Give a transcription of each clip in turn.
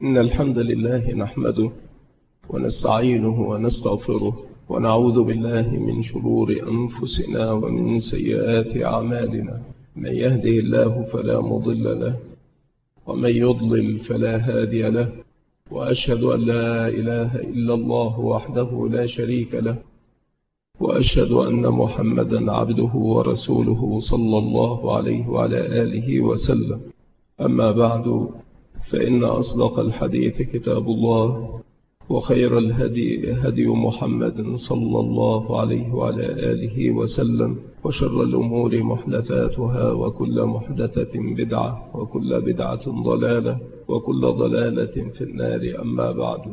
إن الحمد لله نحمده ونستعينه ونستغفره ونعوذ بالله من شرور أنفسنا ومن سيئات أعمالنا. من يهده الله فلا مضل له ومن يضلل فلا هادي له، وأشهد أن لا إله إلا الله وحده لا شريك له، وأشهد أن محمدا عبده ورسوله صلى الله عليه وعلى آله وسلم. أما بعد، فإن أصدق الحديث كتاب الله، وخير الهدي هدي محمد صلى الله عليه وعلى آله وسلم، وشر الأمور محدثاتها، وكل محدثة بدعة، وكل بدعة ضلالة، وكل ضلالة في النار. أما بعد،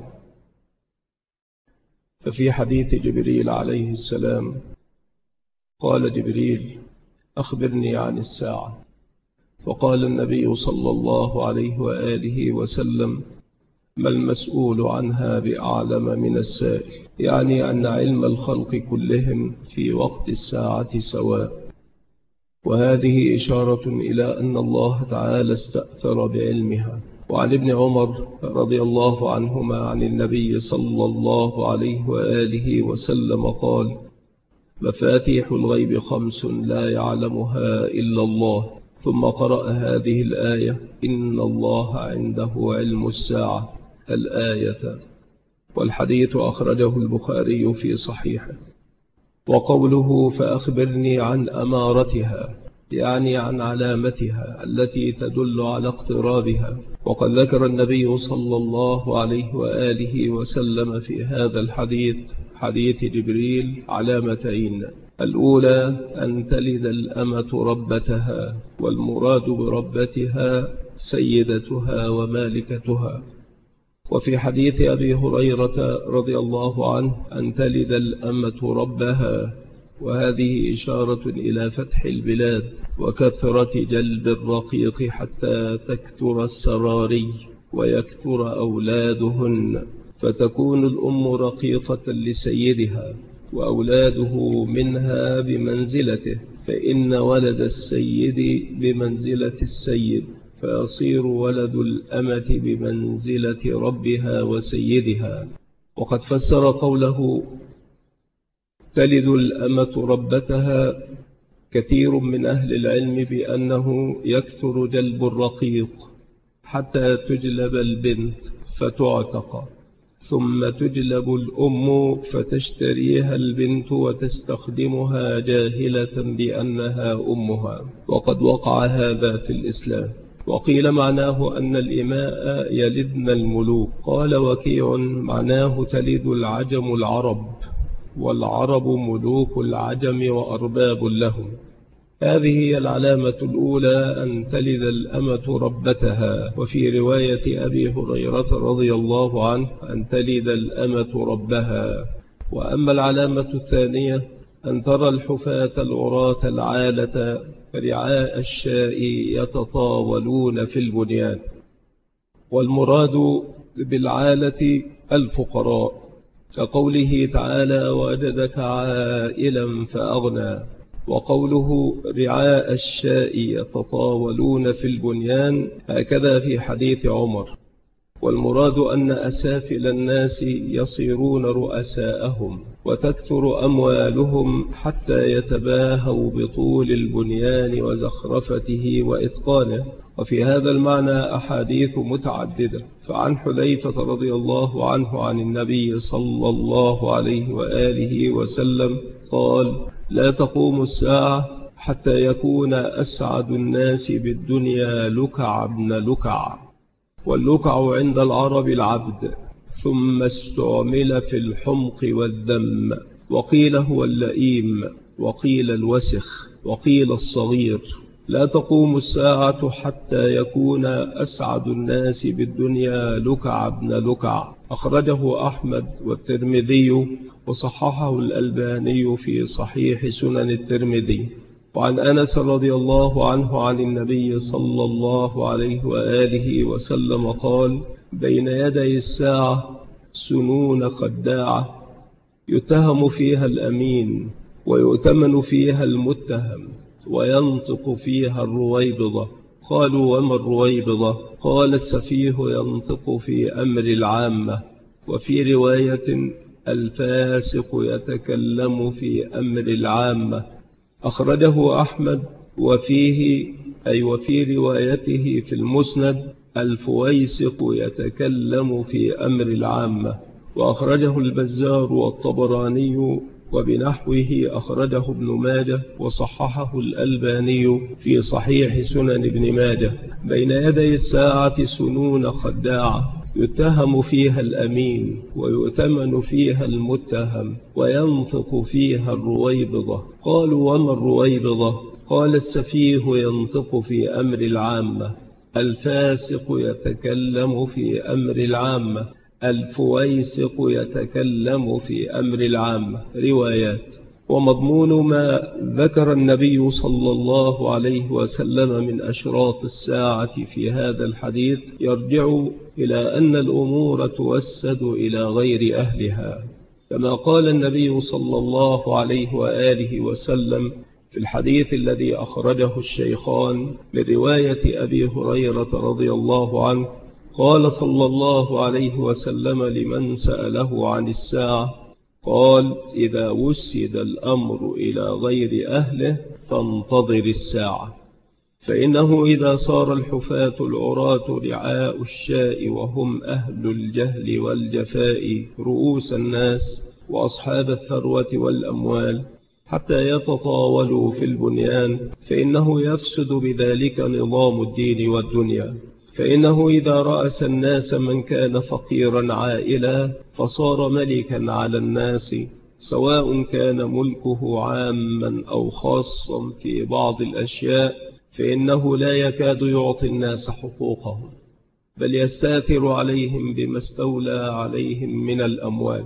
ففي حديث جبريل عليه السلام قال جبريل: أخبرني عن الساعة. فقال النبي صلى الله عليه وآله وسلم: ما المسؤول عنها بأعلم من السائل، يعني أن علم الخلق كلهم في وقت الساعة سواء. وهذه إشارة إلى أن الله تعالى استأثر بعلمها. وعن ابن عمر رضي الله عنهما عن النبي صلى الله عليه وآله وسلم قال: مفاتيح الغيب 5 لا يعلمها إلا الله. ثم قرأ هذه الآية: إن الله عنده علم الساعة، الآية. والحديث أخرجه البخاري في صحيحه. وقوله: فأخبرني عن أمارتها، يعني عن علامتها التي تدل على اقترابها. وقد ذكر النبي صلى الله عليه وآله وسلم في هذا الحديث، حديث جبريل، علامتين: الأولى أن تلد الأمة ربتها، والمراد بربتها سيدتها ومالكتها. وفي حديث أبي هريرة رضي الله عنه أن تلد الأمة ربها، وهذه إشارة إلى فتح البلاد وكثرة جلب الرقيق حتى تكثر السراري ويكثر أولادهن، فتكون الأم رقيقة لسيدها، وأولاده منها بمنزلته، فإن ولد السيد بمنزلة السيد، فيصير ولد الأمة بمنزلة ربها وسيدها. وقد فسر قوله تلد الأمة ربتها كثير من أهل العلم بأنه يكثر جلب الرقيق حتى تجلب البنت فتعتق، ثم تجلب الأم فتشتريها البنت وتستخدمها جاهلة بأنها أمها. وقد وقع هذا في الإسلام. وقيل معناه أن الإماء يلدن الملوك. قال وكيع معناه تلد العجم العرب، والعرب ملوك العجم وأرباب لهم. هذه هي العلامة الأولى، أن تلد الأمة ربتها. وفي رواية أبي هريرة رضي الله عنه أن تلد الأمة ربها. وأما العلامة الثانية أن ترى الحفاة العراة العالة رعاء الشاء يتطاولون في البنيان. والمراد بالعالة الفقراء، كقوله تعالى: وجدك عائلا فأغنى. وقوله رعاء الشاء يتطاولون في البنيان هكذا في حديث عمر. والمراد أن أسافل الناس يصيرون رؤساءهم، وتكثر أموالهم حتى يتباهوا بطول البنيان وزخرفته وإتقانه. وفي هذا المعنى أحاديث متعددة. فعن حذيفة رضي الله عنه عن النبي صلى الله عليه وآله وسلم قال: لا تقوم الساعة حتى يكون أسعد الناس بالدنيا لكع ابن لكع. واللكع عند العرب العبد، ثم استعمل في الحمق والذم، وقيل هو اللئيم، وقيل الوسخ، وقيل الصغير. لا تقوم الساعة حتى يكون أسعد الناس بالدنيا لكع ابن لكع. أخرجه أحمد والترمذي، وصححه الألباني في صحيح سنن الترمذي. وعن أنس رضي الله عنه عن النبي صلى الله عليه وآله وسلم قال: بين يدي الساعة سنون خداعة، يتهم فيها الأمين، ويؤتمن فيها المتهم، وينطق فيها الرويبضة، قالوا وما الرويبضة؟ قال السفيه ينطق في أمر العامة، وفي رواية الفاسق يتكلم في أمر العامة. أخرجه أحمد، وفيه أي وفي روايته في المسند الفويسق يتكلم في أمر العامة. وأخرجه البزار والطبراني وبنحوه أخرجه ابن ماجه وصححه الألباني في صحيح سنن ابن ماجه. بين يدي الساعة سنون خداعة يتهم فيها الأمين ويؤتمن فيها المتهم وينطق فيها الرويبضة. قالوا وما الرويبضة؟ قال السفيه ينطق في أمر العامة، الفاسق يتكلم في أمر العامة، الفويسق يتكلم في أمر العامة. روايات. ومضمون ما ذكر النبي صلى الله عليه وسلم من أشراط الساعة في هذا الحديث يرجع إلى أن الأمور توسد إلى غير أهلها، كما قال النبي صلى الله عليه وآله وسلم في الحديث الذي أخرجه الشيخان من رواية أبي هريرة رضي الله عنه قال صلى الله عليه وسلم لمن سأله عن الساعة، قال إذا وسد الأمر إلى غير أهله فانتظر الساعة، فإنه إذا صار الحفاة العراة رعاء الشاء وهم أهل الجهل والجفاء رؤوس الناس وأصحاب الثروة والأموال حتى يتطاولوا في البنيان، فإنه يفسد بذلك نظام الدين والدنيا. فإنه إذا رأس الناس من كان فقيرا عائلا فصار ملكا على الناس، سواء كان ملكه عاما أو خاصا في بعض الأشياء، فإنه لا يكاد يعطي الناس حقوقهم، بل يستاثر عليهم بما استولى عليهم من الأموال.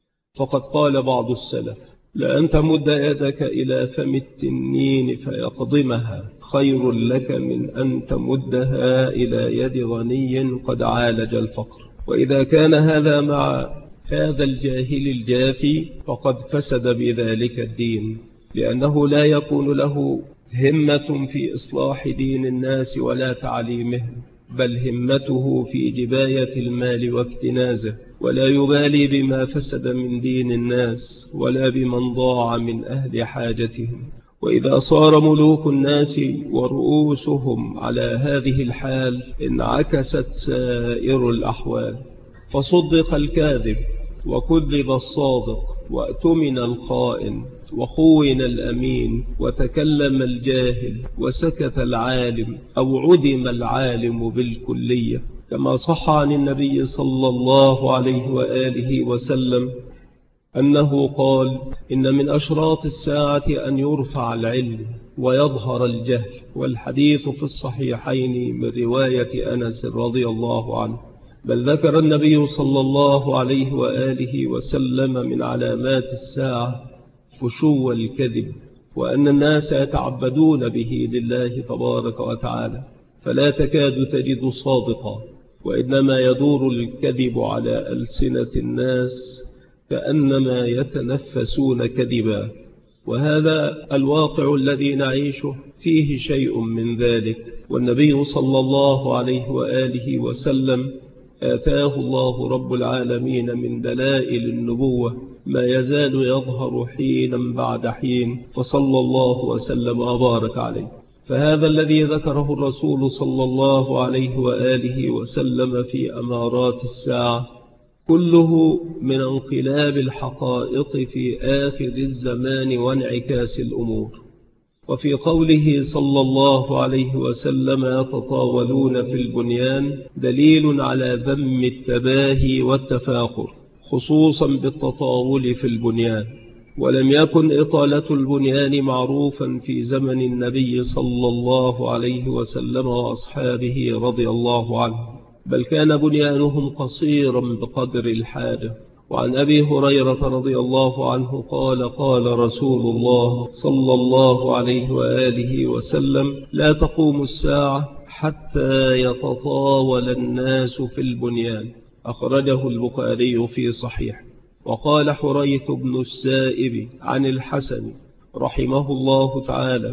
فقد قال بعض السلف: لأن تمد يدك إلى فم التنين فيقضمها خير لك من أن تمدها إلى يد غني قد عالج الفقر. وإذا كان هذا مع هذا الجاهل الجافي فقد فسد بذلك الدين، لأنه لا يكون له همة في إصلاح دين الناس ولا تعليمهم، بل همته في جباية المال واكتنازه، ولا يبالي بما فسد من دين الناس ولا بمن ضاع من أهل حاجتهم. وإذا صار ملوك الناس ورؤوسهم على هذه الحال انعكست سائر الأحوال، فصدق الكاذب وكذب الصادق وأتمن الخائن وخون الأمين وتكلم الجاهل وسكت العالم أو عدم العالم بالكلية، كما صح عن النبي صلى الله عليه وآله وسلم أنه قال: إن من أشراط الساعة أن يرفع العلم ويظهر الجهل. والحديث في الصحيحين من رواية أنس رضي الله عنه. بل ذكر النبي صلى الله عليه وآله وسلم من علامات الساعة فشو الكذب، وأن الناس يتعبدون به لله تبارك وتعالى، فلا تكاد تجد صادقا، وإنما يدور الكذب على ألسنة الناس كأنما يتنفسون كذبا. وهذا الواقع الذي نعيشه فيه شيء من ذلك، والنبي صلى الله عليه وآله وسلم آتاه الله رب العالمين من دلائل النبوة ما يزال يظهر حينا بعد حين، فصلى الله وسلم وبارك عليه. فهذا الذي ذكره الرسول صلى الله عليه وآله وسلم في أمارات الساعة كله من انقلاب الحقائق في آخر الزمان وانعكاس الأمور. وفي قوله صلى الله عليه وسلم يتطاولون في البنيان دليل على ذم التباهي والتفاخر، خصوصا بالتطاول في البنيان. ولم يكن إطالة البنيان معروفا في زمن النبي صلى الله عليه وسلم وأصحابه رضي الله عنه، بل كان بنيانهم قصيرا بقدر الحاجة. وعن أبي هريرة رضي الله عنه قال: قال رسول الله صلى الله عليه وآله وسلم: لا تقوم الساعة حتى يتطاول الناس في البنيان. أخرجه البخاري في صحيح. وقال حريث بن السائب عن الحسن رحمه الله تعالى: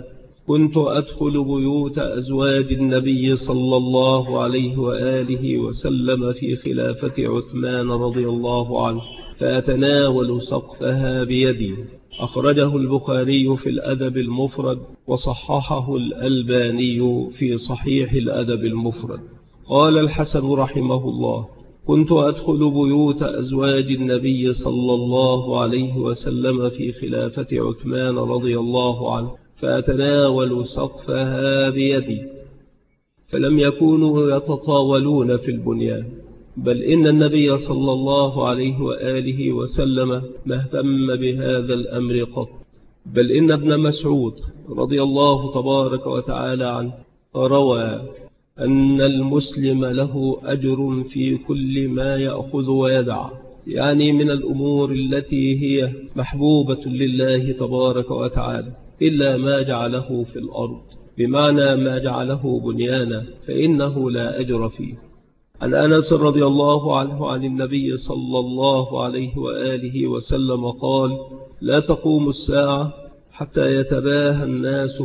كنت أدخل بيوت أزواج النبي صلى الله عليه وآله وسلم في خلافة عثمان رضي الله عنه فأتناول سقفها بيدي. أخرجه البخاري في الأدب المفرد وصححه الألباني في صحيح الأدب المفرد. قال الحسن رحمه الله: كنت أدخل بيوت أزواج النبي صلى الله عليه وسلم في خلافة عثمان رضي الله عنه فأتناول سقفها بيدي، فلم يكونوا يتطاولون في البنيان، بل إن النبي صلى الله عليه وآله وسلم ما اهتم بهذا الأمر قط، بل إن ابن مسعود رضي الله تبارك وتعالى عنه روى أن المسلم له أجر في كل ما يأخذ ويدع، يعني من الأمور التي هي محبوبة لله تبارك وتعالى، إلا ما جعله في الأرض، بمعنى ما جعله بنيانا فإنه لا أجر فيه. عن أنس رضي الله عنه عن النبي صلى الله عليه وآله وسلم قال: لا تقوم الساعة حتى يتباهى الناس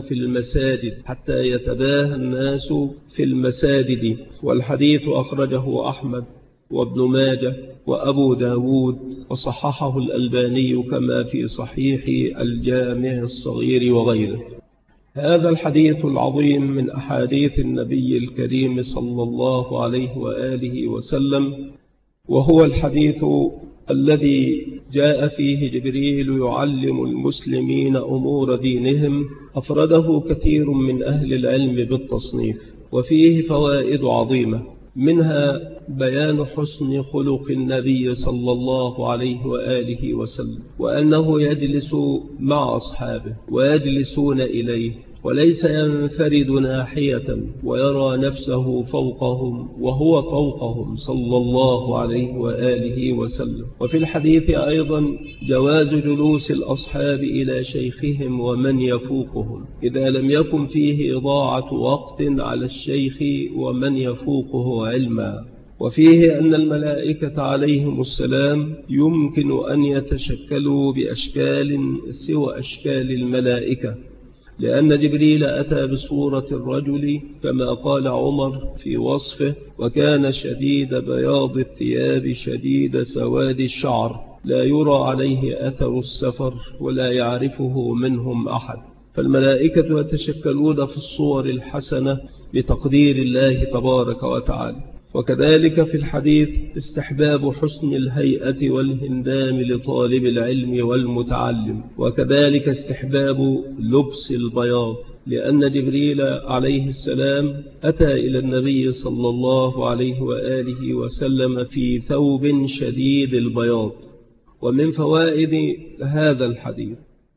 في المساجد. والحديث أخرجه أحمد وابن ماجه وأبو داود وصححه الألباني كما في صحيح الجامع الصغير وغيره. هذا الحديث العظيم من أحاديث النبي الكريم صلى الله عليه وآله وسلم، وهو الحديث الذي جاء فيه جبريل يعلم المسلمين أمور دينهم، أفرده كثير من أهل العلم بالتصنيف، وفيه فوائد عظيمة، منها بيان حسن خلق النبي صلى الله عليه وآله وسلم، وأنه يجلس مع أصحابه ويجلسون إليه، وليس ينفرد ناحية ويرى نفسه فوقهم وهو فوقهم صلى الله عليه وآله وسلم. وفي الحديث أيضا جواز جلوس الأصحاب إلى شيخهم ومن يفوقهم إذا لم يكن فيه إضاعة وقت على الشيخ ومن يفوقه علما. وفيه أن الملائكة عليهم السلام يمكن أن يتشكلوا بأشكال سوى أشكال الملائكة، لأن جبريل أتى بصورة الرجل كما قال عمر في وصفه: وكان شديد بياض الثياب شديد سواد الشعر، لا يرى عليه أثر السفر ولا يعرفه منهم أحد. فالملائكة يتشكلون في الصور الحسنة بتقدير الله تبارك وتعالى. وكذلك في الحديث استحباب حسن الهيئة والهندام لطالب العلم والمتعلم، وكذلك استحباب لبس البياض، لأن جبريل عليه السلام أتى إلى النبي صلى الله عليه وآله وسلم في ثوب شديد البياض. ومن فوائد هذا الحديث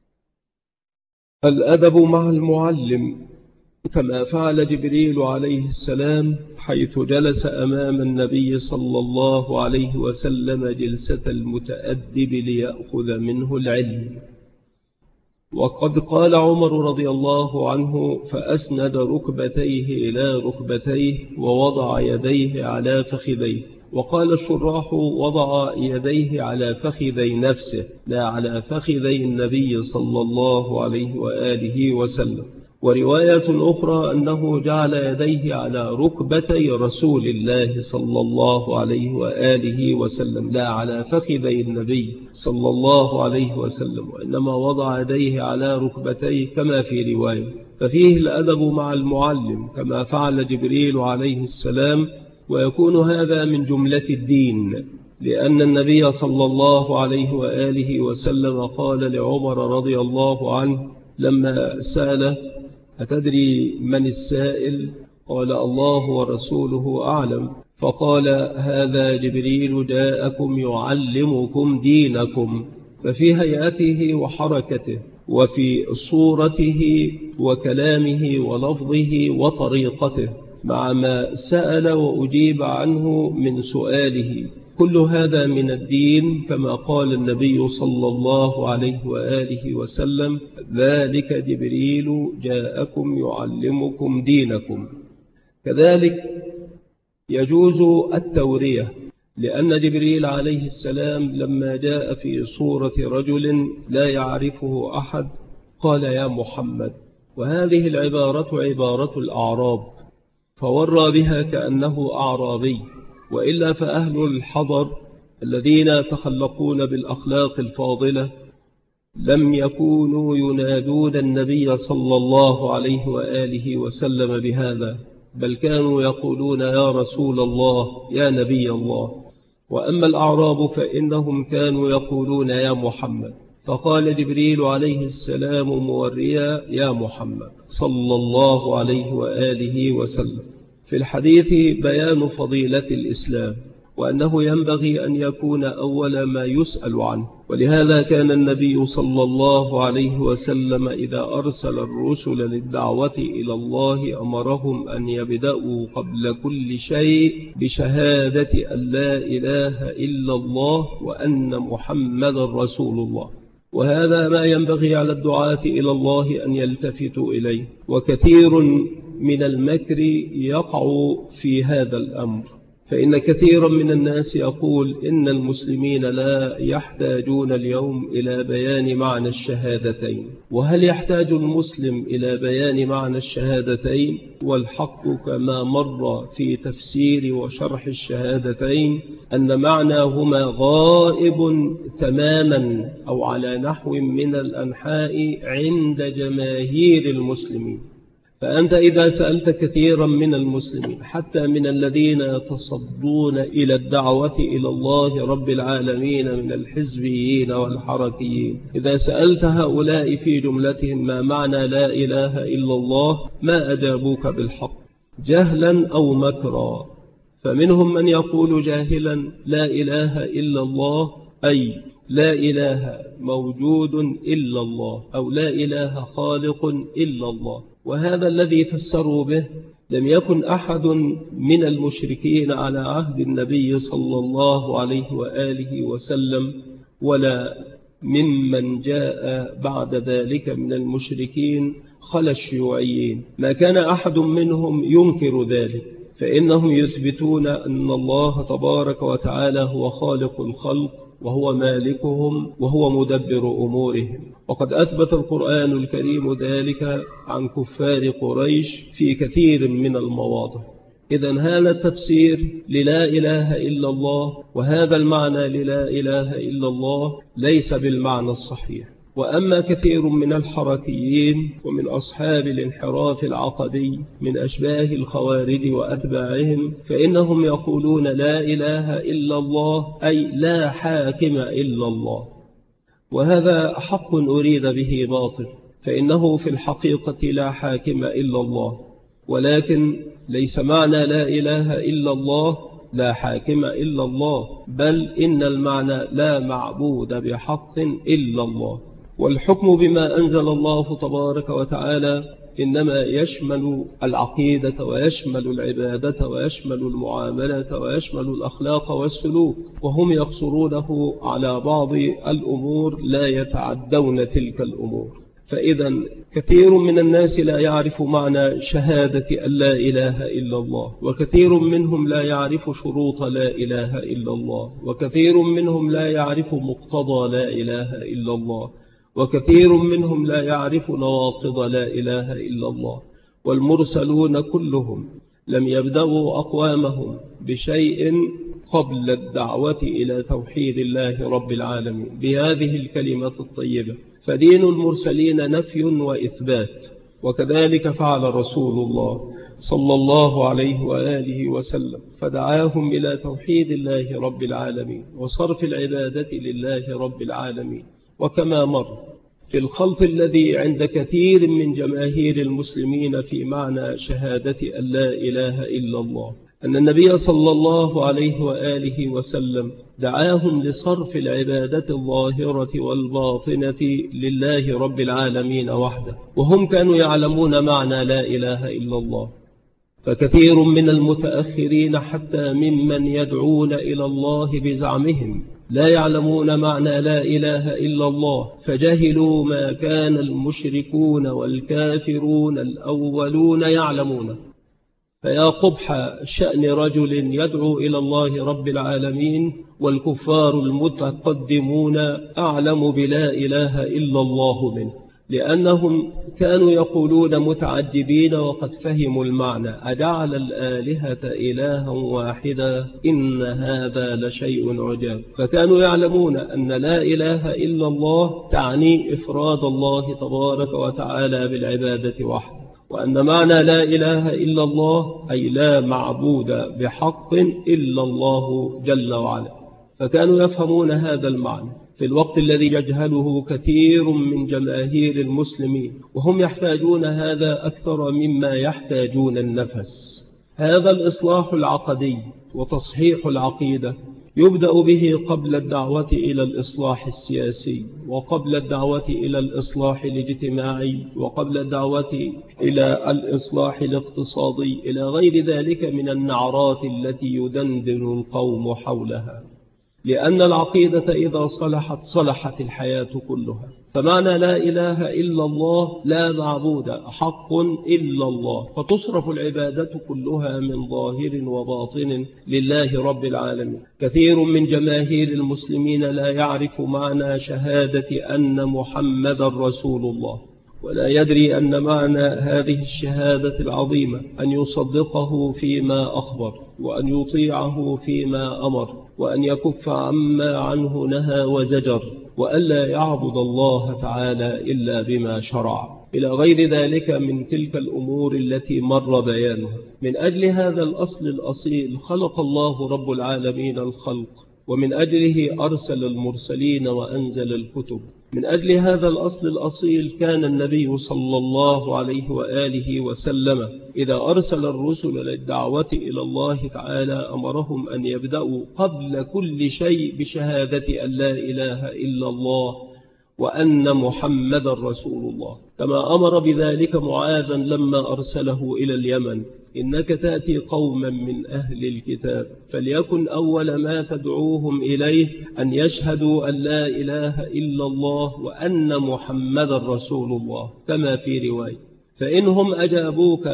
الأدب مع المعلم، كما فعل جبريل عليه السلام حيث جلس أمام النبي صلى الله عليه وسلم جلسة المتأدب ليأخذ منه العلم. وقد قال عمر رضي الله عنه: فأسند ركبتيه إلى ركبتيه ووضع يديه على فخذيه. وقال الشراح: وضع يديه على فخذي نفسه لا على فخذي النبي صلى الله عليه وآله وسلم. ورواية أخرى أنه جعل يديه على ركبتي رسول الله صلى الله عليه وآله وسلم لا على فخذي النبي صلى الله عليه وسلم، وإنما وضع يديه على ركبتيه كما في رواية. ففيه الأدب مع المعلم كما فعل جبريل عليه السلام، ويكون هذا من جملة الدين، لأن النبي صلى الله عليه وآله وسلم قال لعمر رضي الله عنه لما سأله: أتدري من السائل؟ قال: الله ورسوله أعلم. فقال: هذا جبريل جاءكم يعلمكم دينكم. ففي هيئته وحركته وفي صورته وكلامه ولفظه وطريقته، مع ما سأل وأجيب عنه من سؤاله، كل هذا من الدين، كما قال النبي صلى الله عليه وآله وسلم: ذلك جبريل جاءكم يعلمكم دينكم. كذلك يجوز التورية، لأن جبريل عليه السلام لما جاء في صورة رجل لا يعرفه أحد قال: يا محمد، وهذه العبارة عبارة الأعراب، فورى بها كأنه أعرابي، وإلا فأهل الحضر الذين تخلقون بالأخلاق الفاضلة لم يكونوا ينادون النبي صلى الله عليه وآله وسلم بهذا، بل كانوا يقولون يا رسول الله يا نبي الله. وأما الأعراب فإنهم كانوا يقولون يا محمد، فقال جبريل عليه السلام موريا يا محمد صلى الله عليه وآله وسلم. في الحديث بيان فضيلة الإسلام، وأنه ينبغي أن يكون أول ما يسأل عنه، ولهذا كان النبي صلى الله عليه وسلم إذا أرسل الرسل للدعوة إلى الله أمرهم أن يبدأوا قبل كل شيء بشهادة أن لا إله إلا الله وأن محمد رسول الله. وهذا ما ينبغي على الدعاة إلى الله أن يلتفتوا إليه، وكثير من المكر يقع في هذا الأمر، فإن كثيرا من الناس يقول إن المسلمين لا يحتاجون اليوم إلى بيان معنى الشهادتين. وهل يحتاج المسلم إلى بيان معنى الشهادتين؟ والحق كما مر في تفسير وشرح الشهادتين أن معناهما غائب تماما أو على نحو من الأنحاء عند جماهير المسلمين. فأنت إذا سألت كثيرا من المسلمين حتى من الذين يتصدون إلى الدعوة إلى الله رب العالمين من الحزبيين والحركيين، إذا سألت هؤلاء في جملتهم ما معنى لا إله إلا الله ما أجابوك بالحق جهلا أو مكرا. فمنهم من يقول جاهلا لا إله إلا الله أي لا إله موجود إلا الله، أو لا إله خالق إلا الله. وهذا الذي فسروا به لم يكن أحد من المشركين على عهد النبي صلى الله عليه وآله وسلم ولا ممن جاء بعد ذلك من المشركين خلا الشيوعيين، ما كان أحد منهم ينكر ذلك، فإنهم يثبتون أن الله تبارك وتعالى هو خالق الخلق وهو مالكهم وهو مدبر أمورهم. وقد أثبت القرآن الكريم ذلك عن كفار قريش في كثير من المواضع. إذن هذا التفسير للا إله إلا الله وهذا المعنى للا إله إلا الله ليس بالمعنى الصحيح. وأما كثير من الحركيين ومن أصحاب الانحراف العقدي من أشباه الخوارج وأتباعهم فإنهم يقولون لا إله إلا الله أي لا حاكم إلا الله، وهذا حق أريد به باطل، فإنه في الحقيقة لا حاكم إلا الله، ولكن ليس معنى لا إله إلا الله لا حاكم إلا الله، بل إن المعنى لا معبود بحق إلا الله. والحكم بما أنزل الله تبارك وتعالى إنما يشمل العقيدة ويشمل العبادة ويشمل المعاملة ويشمل الأخلاق والسلوك، وهم يقصرونه على بعض الأمور لا يتعدون تلك الأمور. فإذا كثير من الناس لا يعرف معنى شهادة أن لا إله إلا الله، وكثير منهم لا يعرف شروط لا إله إلا الله، وكثير منهم لا يعرف مقتضى لا إله إلا الله، وكثير منهم لا يعرف نواقض لا إله إلا الله. والمرسلون كلهم لم يبدأوا أقوامهم بشيء قبل الدعوة إلى توحيد الله رب العالمين بهذه الكلمة الطيبة، فدين المرسلين نفي وإثبات. وكذلك فعل رسول الله صلى الله عليه وآله وسلم، فدعاهم إلى توحيد الله رب العالمين وصرف العبادة لله رب العالمين. وكما مر في الخلط الذي عند كثير من جماهير المسلمين في معنى شهادة أن لا إله إلا الله، أن النبي صلى الله عليه وآله وسلم دعاهم لصرف العبادة الظاهرة والباطنة لله رب العالمين وحده، وهم كانوا يعلمون معنى لا إله إلا الله. فكثير من المتأخرين حتى ممن يدعون إلى الله بزعمهم لا يعلمون معنى لا إله إلا الله، فجهلوا ما كان المشركون والكافرون الأولون يعلمون. فيا قبح شأن رجل يدعو إلى الله رب العالمين والكفار المتقدمون أعلم بلا إله إلا الله منه. لأنهم كانوا يقولون متعجبين وقد فهموا المعنى: أجعل الآلهة إلها واحدا إن هذا لشيء عجاب. فكانوا يعلمون أن لا إله إلا الله تعني إفراد الله تبارك وتعالى بالعبادة وحده، وأن معنى لا إله إلا الله أي لا معبود بحق إلا الله جل وعلا. فكانوا يفهمون هذا المعنى في الوقت الذي يجهله كثير من جماهير المسلمين، وهم يحتاجون هذا أكثر مما يحتاجون النفس. هذا الإصلاح العقدي وتصحيح العقيدة يبدأ به قبل الدعوة إلى الإصلاح السياسي، وقبل الدعوة إلى الإصلاح الاجتماعي، وقبل الدعوة إلى الإصلاح الاقتصادي، إلى غير ذلك من النعرات التي يدندن القوم حولها. لأن العقيدة إذا صلحت صلحت الحياة كلها. فمعنى لا إله إلا الله لا معبود حق إلا الله، فتصرف العبادة كلها من ظاهر وباطن لله رب العالمين. كثير من جماهير المسلمين لا يعرف معنى شهادة أن محمد رسول الله، ولا يدري أن معنى هذه الشهادة العظيمة أن يصدقه فيما أخبر، وأن يطيعه فيما أمر، وأن يكف عما عنه نهى وزجر، وألا يعبد الله تعالى إلا بما شرع، إلى غير ذلك من تلك الأمور التي مر بيانها. من أجل هذا الأصل الأصيل خلق الله رب العالمين الخلق، ومن أجله أرسل المرسلين وأنزل الكتب. من أجل هذا الأصل الأصيل كان النبي صلى الله عليه وآله وسلم إذا أرسل الرسل للدعوة إلى الله تعالى أمرهم أن يبدأوا قبل كل شيء بشهادة أن لا إله إلا الله وأن محمد رسول الله، كما أمر بذلك معاذا لما أرسله إلى اليمن: إنك تأتي قوما من أهل الكتاب فليكن أول ما تدعوهم إليه أن يشهدوا أن لا إله إلا الله وأن محمد رسول الله، كما في رواية: فإنهم أجابوك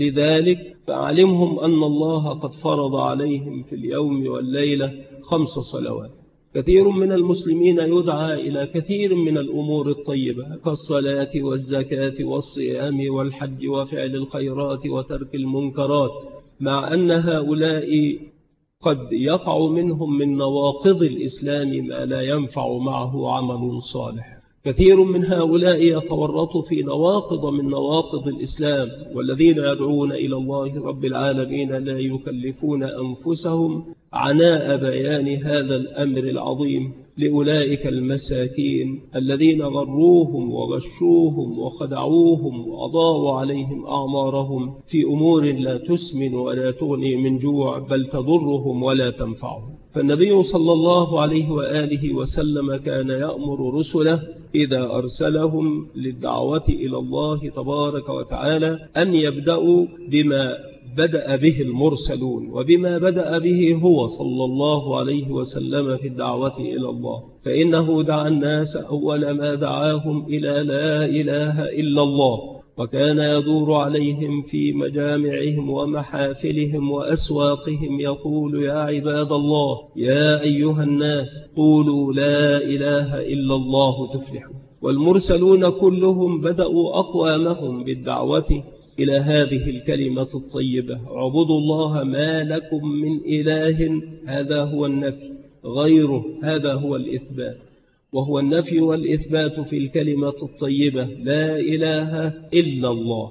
لذلك فأعلمهم أن الله قد فرض عليهم في اليوم والليلة 5 صلوات. كثير من المسلمين يدعى إلى كثير من الأمور الطيبة كالصلاة والزكاة والصيام والحج وفعل الخيرات وترك المنكرات، مع أن هؤلاء قد يقع منهم من نواقض الإسلام ما لا ينفع معه عمل صالح. كثير من هؤلاء يتورط في نواقض من نواقض الإسلام، والذين يدعون إلى الله رب العالمين لا يكلفون أنفسهم عناء بيان هذا الأمر العظيم لأولئك المساكين الذين غروهم وغشوهم وخدعوهم وأضاعوا عليهم أعمارهم في أمور لا تسمن ولا تغني من جوع بل تضرهم ولا تنفعهم. فالنبي صلى الله عليه وآله وسلم كان يأمر رسله إذا أرسلهم للدعوة إلى الله تبارك وتعالى أن يبدأوا بما بدأ به المرسلون وبما بدأ به هو صلى الله عليه وسلم في الدعوة إلى الله، فإنه دعا الناس أول ما دعاهم إلى لا إله إلا الله، وكان يدور عليهم في مجامعهم ومحافلهم وأسواقهم يقول: يا عباد الله، يا أيها الناس، قولوا لا إله إلا الله تفلحوا. والمرسلون كلهم بدأوا أقوامهم بالدعوة إلى هذه الكلمة الطيبة: اعبدوا الله ما لكم من إله. هذا هو النفي، غيره هذا هو الإثبات، وهو النفي والإثبات في الكلمة الطيبة لا إله إلا الله.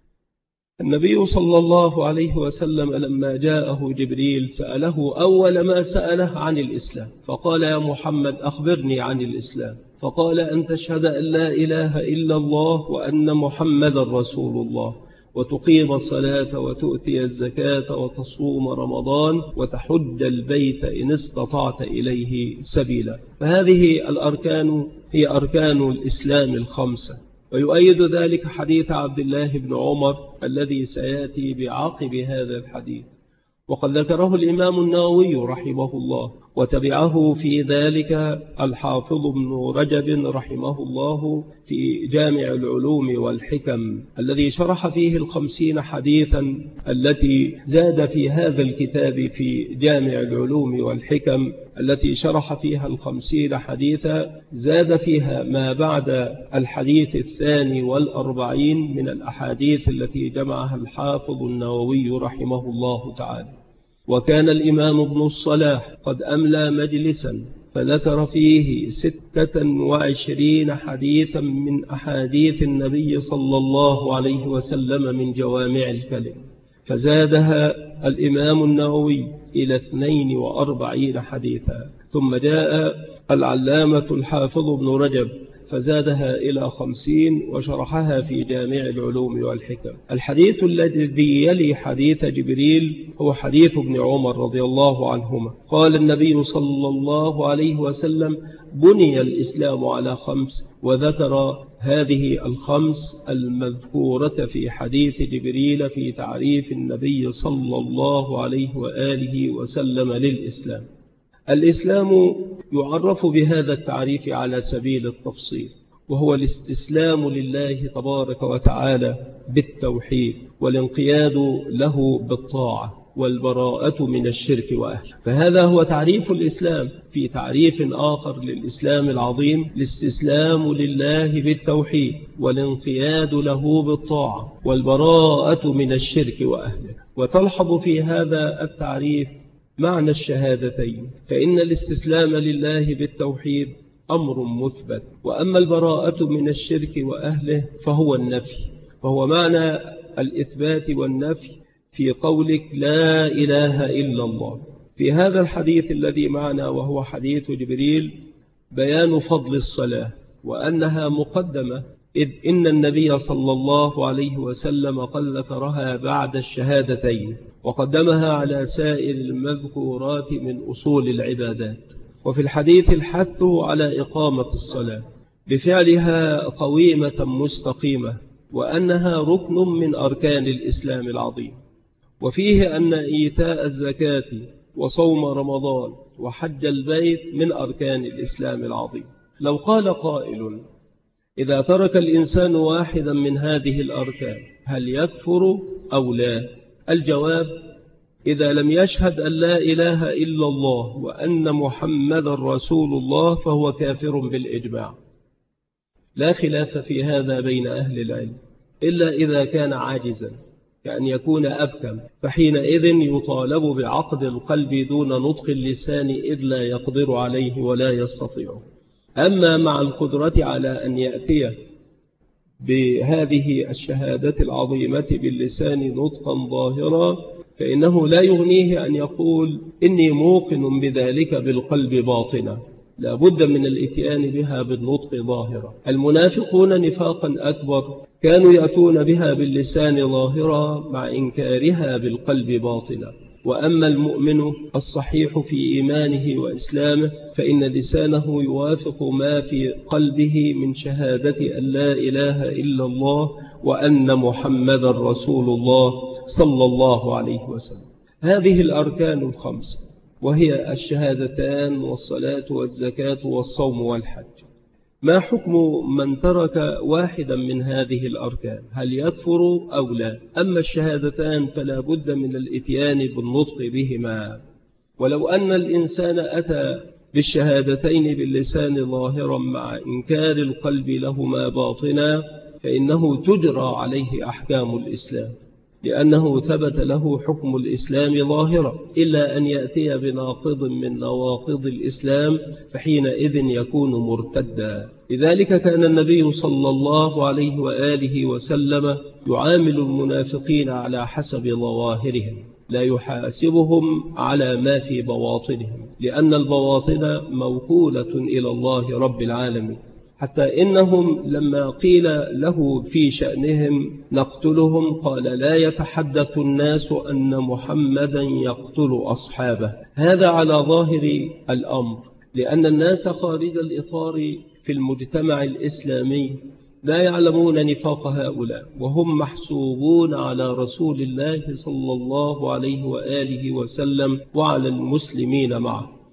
النبي صلى الله عليه وسلم لما جاءه جبريل سأله أول ما سأله عن الإسلام، فقال: يا محمد أخبرني عن الإسلام. فقال: أن تشهد أن لا إله إلا الله وأن محمد رسول الله، وتقيم الصلاة وتؤتي الزكاة وتصوم رمضان وتحج البيت إن استطعت إليه سبيلا. فهذه الأركان هي أركان الإسلام 5، ويؤيد ذلك حديث عبد الله بن عمر الذي سيأتي بعقب هذا الحديث، وقد ذكره الإمام النووي رحمه الله وتبعه في ذلك الحافظ ابن رجب رحمه الله في جامع العلوم والحكم الذي شرح فيه 50 حديثا التي زاد في هذا الكتاب في جامع العلوم والحكم التي شرح فيها 50 حديثا، زاد فيها ما بعد الحديث 42 من الأحاديث التي جمعها الحافظ النووي رحمه الله تعالى. وكان الإمام ابن الصلاح قد أملى مجلسا فذكر فيه 26 حديثا من أحاديث النبي صلى الله عليه وسلم من جوامع الكلم، فزادها الإمام النووي إلى 42 حديثا. ثم جاء العلامة الحافظ ابن رجب فزادها إلى 50 وشرحها في جامع العلوم والحكم. الحديث الذي يلي حديث جبريل هو حديث ابن عمر رضي الله عنهما. قال النبي صلى الله عليه وسلم: بني الإسلام على 5، وذكر هذه 5 المذكورة في حديث جبريل في تعريف النبي صلى الله عليه وآله وسلم للإسلام. الإسلام يعرف بهذا التعريف على سبيل التفصيل، وهو الاستسلام لله تبارك وتعالى بالتوحيد، والانقياد له بالطاعة، والبراءة من الشرك وأهله. فهذا هو تعريف الإسلام. في تعريف آخر للإسلام العظيم: الاستسلام لله بالتوحيد، والانقياد له بالطاعة، والبراءة من الشرك وأهله. وتلحظ في هذا التعريف معنى الشهادتين، فإن الاستسلام لله بالتوحيد أمر مثبت، وأما البراءة من الشرك وأهله فهو النفي، فهو معنى الإثبات والنفي في قولك لا إله إلا الله. في هذا الحديث الذي معنا وهو حديث جبريل بيان فضل الصلاة وأنها مقدمة، إذ إن النبي صلى الله عليه وسلم قد ذكرها بعد الشهادتين وقدمها على سائر المذكورات من أصول العبادات. وفي الحديث الحث على إقامة الصلاة بفعلها قويمة مستقيمة، وأنها ركن من أركان الإسلام العظيم. وفيه أن إيتاء الزكاة وصوم رمضان وحج البيت من أركان الإسلام العظيم. لو قال قائل: إذا ترك الإنسان واحدا من هذه الأركان هل يكفر أو لا؟ الجواب: إذا لم يشهد أن لا إله إلا الله وأن محمد رسول الله فهو كافر بالإجماع، لا خلاف في هذا بين أهل العلم، إلا إذا كان عاجزا كأن يكون أبكم، فحينئذ يطالب بعقد القلب دون نطق اللسان إذ لا يقدر عليه ولا يستطيع. أما مع القدرة على أن يأتي بهذه الشهادة العظيمة باللسان نطقا ظاهرا فإنه لا يغنيه أن يقول إني موقن بذلك بالقلب باطنا، لا بد من الاتيان بها بالنطق ظاهرا. المنافقون نفاقا أكبر كانوا يأتون بها باللسان ظاهرا مع إنكارها بالقلب باطنا. وأما المؤمن الصحيح في إيمانه وإسلامه فإن لسانه يوافق ما في قلبه من شهادة أن لا إله إلا الله وأن محمد رسول الله صلى الله عليه وسلم. هذه الأركان 5 وهي الشهادتان والصلاة والزكاة والصوم والحج. ما حكم من ترك واحدا من هذه الأركان؟ هل يكفر أو لا؟ أما الشهادتان فلا بد من الإتيان بالنطق بهما. ولو أن الإنسان أتى بالشهادتين باللسان ظاهرا مع إنكار القلب لهما باطنا فإنه تجرى عليه أحكام الإسلام، لأنه ثبت له حكم الإسلام ظاهرا، إلا أن يأتي بناقض من نواقض الإسلام فحينئذ يكون مرتدا. لذلك كان النبي صلى الله عليه وآله وسلم يعامل المنافقين على حسب ظواهرهم، لا يحاسبهم على ما في بواطنهم، لأن البواطن موكولة إلى الله رب العالمين. حتى إنهم لما قيل له في شأنهم نقتلهم قال: لا يتحدث الناس أن محمدا يقتل أصحابه. هذا على ظاهر الأمر، لأن الناس خارج الإطار في المجتمع الإسلامي لا يعلمون نفاق هؤلاء، وهم محسوبون على رسول الله صلى الله عليه وآله وسلم وعلى المسلمين معه،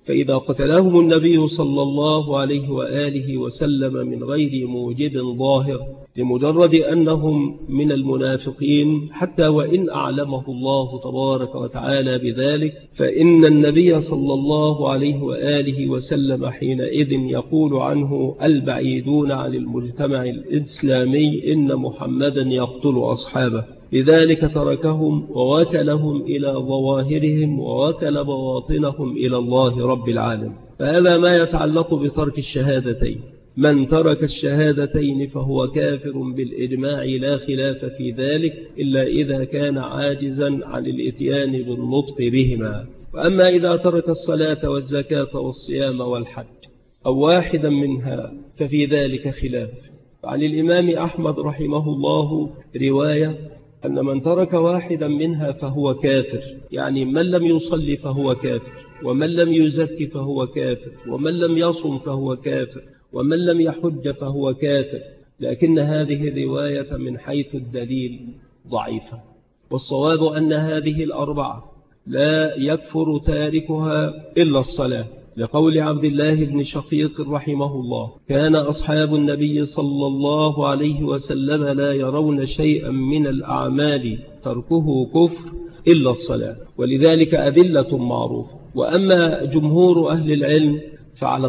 فإذا قتلهم النبي صلى الله عليه وآله وسلم من غير موجب ظاهر لمجرد أنهم من المنافقين حتى وإن أعلمه الله تبارك وتعالى بذلك، فإن النبي صلى الله عليه وآله وسلم حينئذ يقول عنه البعيدون عن المجتمع الإسلامي إن محمدا يقتل أصحابه، لذلك تركهم ووكلهم إلى ظواهرهم ووكل بواطنهم إلى الله رب العالمين. فهذا ما يتعلق بترك الشهادتين. من ترك الشهادتين فهو كافر بالإجماع لا خلاف في ذلك إلا إذا كان عاجزا عن الإتيان بالنطق بهما. وأما إذا ترك الصلاة والزكاة والصيام والحج أو واحدا منها ففي ذلك خلاف. عن الإمام أحمد رحمه الله رواية أن من ترك واحدا منها فهو كافر، يعني من لم يصلي فهو كافر، ومن لم يزكي فهو كافر، ومن لم يصم فهو كافر، ومن لم يحج فهو كافر. لكن هذه الرواية من حيث الدليل ضعيفة، والصواب أن هذه الأربعة لا يكفر تاركها إلا الصلاة، لقول عبد الله بن شقيق رحمه الله كان أصحاب النبي صلى الله عليه وسلم لا يرون شيئا من الأعمال تركه كفر إلا الصلاة، ولذلك أدلة معروفة. وأما جمهور أهل العلم فعلى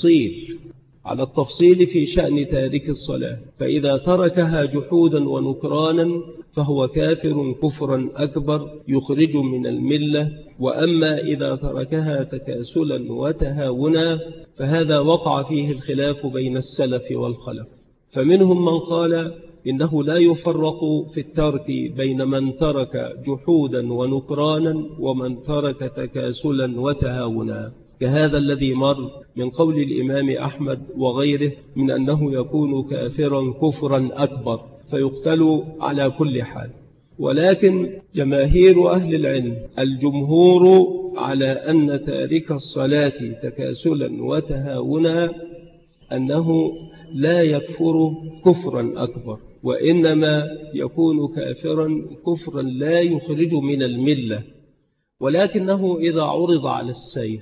التفصيل في شأن تارك الصلاة، فإذا تركها جحودا ونكرانا فهو كافر كفرا أكبر يخرج من الملة. وأما إذا تركها تكاسلا وتهاونا فهذا وقع فيه الخلاف بين السلف والخلف، فمنهم من قال إنه لا يفرق في الترك بين من ترك جحودا ونكرانا ومن ترك تكاسلا وتهاونا، كهذا الذي مر من قول الإمام أحمد وغيره من أنه يكون كافرا كفرا أكبر فيقتل على كل حال. ولكن جماهير أهل العلم الجمهور على أن تارك الصلاة تكاسلا وتهاونا أنه لا يكفر كفرا أكبر، وإنما يكون كافرا كفرا لا يخرج من الملة، ولكنه إذا عرض على السيف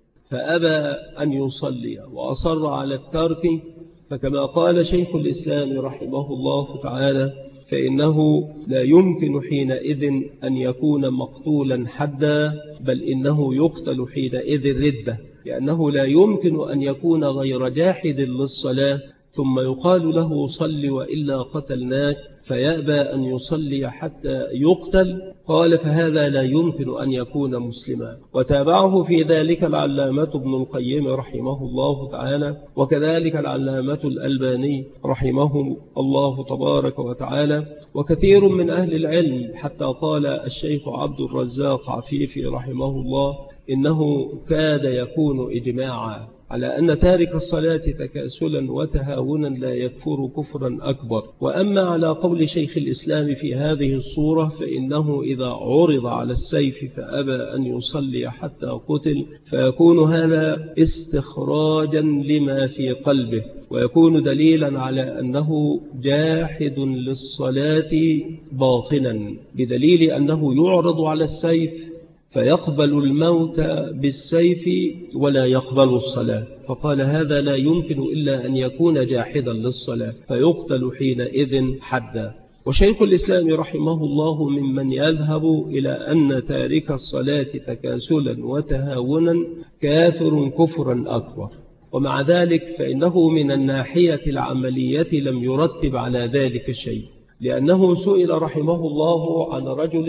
فأبى أن يصلي وأصر على الترك، فكما قال شيخ الإسلام رحمه الله تعالى فإنه لا يمكن حينئذ أن يكون مقتولا حدا، بل إنه يقتل حينئذ ردة، لأنه لا يمكن أن يكون غير جاحد للصلاة ثم يقال له صل وإلا قتلناك فيأبى أن يصلي حتى يقتل. قال فهذا لا يمكن أن يكون مسلما. وتابعه في ذلك العلامة ابن القيم رحمه الله تعالى، وكذلك العلامة الألباني رحمه الله تبارك وتعالى، وكثير من أهل العلم، حتى قال الشيخ عبد الرزاق عفيفي رحمه الله إنه كاد يكون إجماعا على أن تارك الصلاة تكاسلا وتهاونا لا يكفر كفرا أكبر. وأما على قول شيخ الإسلام في هذه الصورة فإنه إذا عرض على السيف فأبى أن يصلي حتى قتل، فيكون هذا استخراجا لما في قلبه، ويكون دليلا على أنه جاحد للصلاة باطنا، بدليل أنه يعرض على السيف فيقبل الموت بالسيف ولا يقبل الصلاة، فقال هذا لا يمكن إلا أن يكون جاحدا للصلاة فيقتل حينئذ حدا. وشيخ الإسلام رحمه الله ممن يذهب إلى أن تارك الصلاة تكاسلا وتهاونا كافر كفرا أكبر، ومع ذلك فإنه من الناحية العملية لم يرتب على ذلك شيء، لأنه سئل رحمه الله عن رجل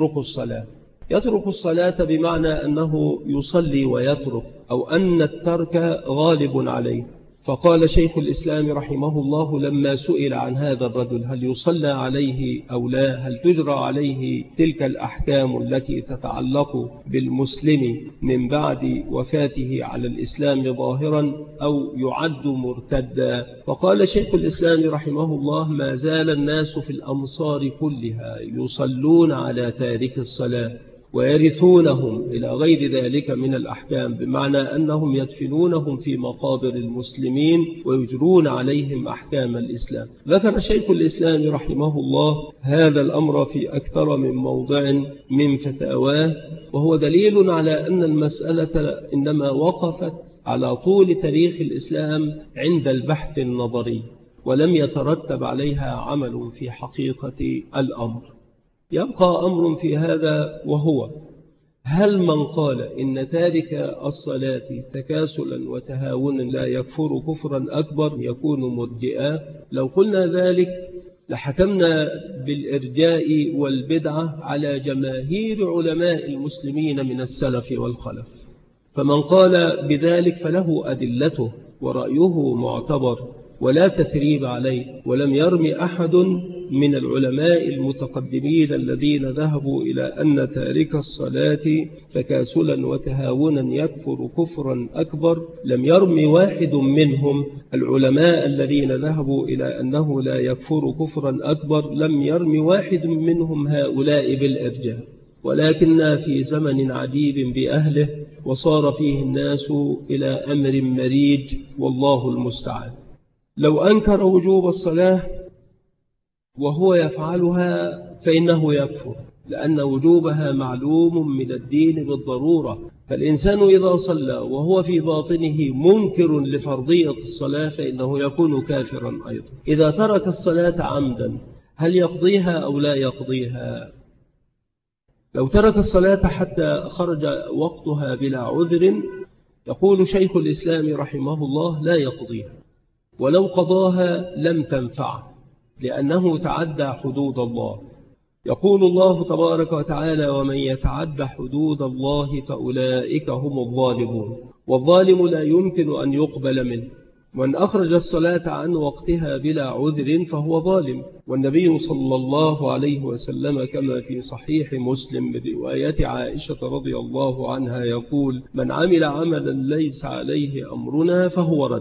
يترك الصلاة بمعنى أنه يصلي ويترك، أو أن الترك غالب عليه، فقال شيخ الإسلام رحمه الله لما سئل عن هذا الرجل هل يصلى عليه أو لا، هل تجرى عليه تلك الأحكام التي تتعلق بالمسلم من بعد وفاته على الإسلام ظاهرا أو يعد مرتدا، فقال شيخ الإسلام رحمه الله ما زال الناس في الأمصار كلها يصلون على تارك الصلاة، ويرثونهم إلى غير ذلك من الأحكام، بمعنى أنهم يدفنونهم في مقابر المسلمين ويجرون عليهم أحكام الإسلام. ذكر شيخ الإسلام رحمه الله هذا الأمر في أكثر من موضع من فتاواه، وهو دليل على أن المسألة إنما وقفت على طول تاريخ الإسلام عند البحث النظري، ولم يترتب عليها عمل في حقيقة الأمر. يبقى أمر في هذا، وهو هل من قال إن تارك الصلاة تكاسلا وتهاونا لا يكفر كفرا أكبر يكون مرجئا؟ لو قلنا ذلك لحكمنا بالإرجاء والبدعة على جماهير علماء المسلمين من السلف والخلف، فمن قال بذلك فله أدلته ورأيه معتبر ولا تثريب عليه، ولم يرم أحد من العلماء المتقدمين الذين ذهبوا إلى أن تارك الصلاة تكاسلا وتهاونا يكفر كفرا أكبر، لم يرم واحد منهم العلماء الذين ذهبوا إلى أنه لا يكفر كفرا أكبر، لم يرم واحد منهم هؤلاء بالإرجاء. ولكننا في زمن عجيب بأهله، وصار فيه الناس إلى أمر مريج، والله المستعان. لو أنكر وجوب الصلاة وهو يفعلها فإنه يكفر، لأن وجوبها معلوم من الدين بالضرورة. فالإنسان إذا صلى وهو في باطنه منكر لفرضية الصلاة فإنه يكون كافرا أيضا. إذا ترك الصلاة عمدا هل يقضيها أو لا يقضيها؟ لو ترك الصلاة حتى خرج وقتها بلا عذر، يقول شيخ الإسلام رحمه الله لا يقضيها، ولو قضاها لم تنفعه لأنه تعدى حدود الله. يقول الله تبارك وتعالى ومن يتعدى حدود الله فأولئك هم الظالمون، والظالم لا يمكن أن يقبل منه. وأن أخرج الصلاة عن وقتها بلا عذر فهو ظالم. والنبي صلى الله عليه وسلم كما في صحيح مسلم برواية عائشة رضي الله عنها يقول من عمل عملا ليس عليه أمرنا فهو رد.